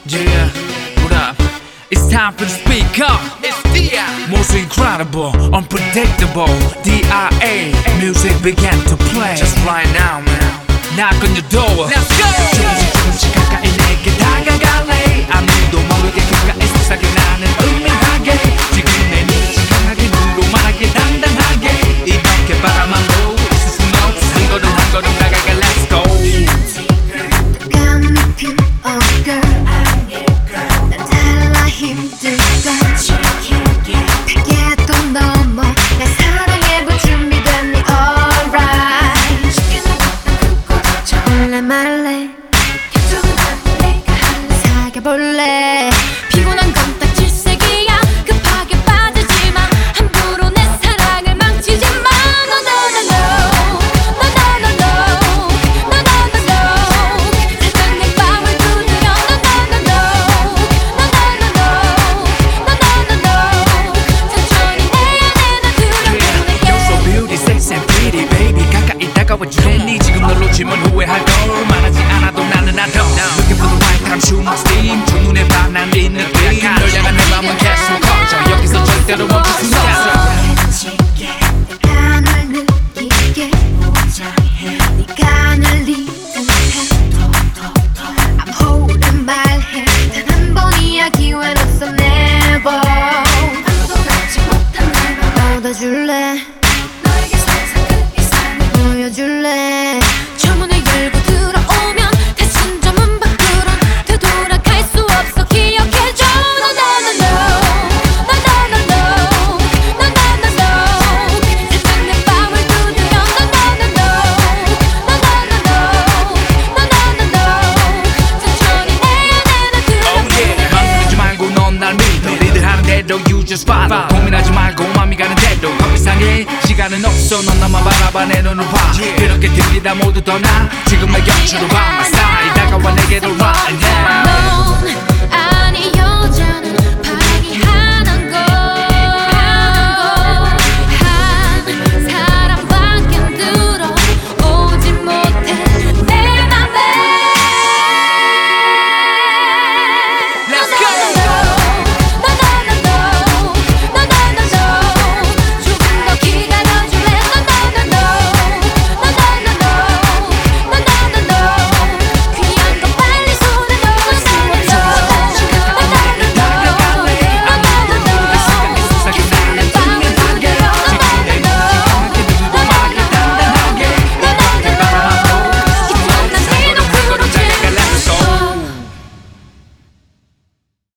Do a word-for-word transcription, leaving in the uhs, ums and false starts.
Yeah, what up? It's time for the speak up. It's D I Most incredible, unpredictable D I A Music began to play just right now, man. Knock on your door. Let's go! 조금씩 조금씩 가까이 내게 다가갈래. 아무도 모르게 가까이 속삭여 나는 은밀하게. 지금 내 눈이 강하게 눈으로 말하게 당당하게. 이렇게 바라만도 있을 순 없어. 한 걸음 한 걸음 다가가 Let's go. 뜨거운 느낌 oh girl 난 달라 힘들까 그게 또 넘어 날 사랑해볼 준비됐니 alright 올래 말래 사귀어볼래 피곤한 건 딱 질색이야 급하게 빠지지마 함부로 내 사랑을 망치지마 No no no no No no no no No no no no 살짝 내 맘을 두드려 No no no no No no no no No no no no 천천히 내 안에 나 들여보낼게 You're so beauty, sex and pretty baby 가까이 다가와 주겠니 지금 널 놓치면 후회할 걸 말하지 않아도 나는 알아 Looking for the right time 춤 steam 두 눈에 반한 이 느낌 널 향한 내 맘은 계속 커져 여기서 절대로 멈출 수 없어 내가 널 느끼게 네가 날 리듬해 I'm holding 말해 단 한 번이야 기회는 없어 never 아무도 알지 못한 날 얻어줄래 너에게 상상 그 이상을 보여줄래 저 문을 열고 들어오면 다신 저 문 밖으론 되돌아갈 수 없어 기억해줘 No no no no No no no no No no no no 살짝 내 맘을 두드려 No no no no No no no no No no no no 천천히 내 안에 나 Oh yeah 망설이지 말고 넌 날 믿어 너희들 하는 대로 you just follow 고민하지 말고 맘이 가는 대로 더 이상해 시간은 없어 넌 나만 바라봐 내 눈을 봐 그렇게 들리다 모두 떠나 지금 내 곁으로 와 My style 다가와 내게로 run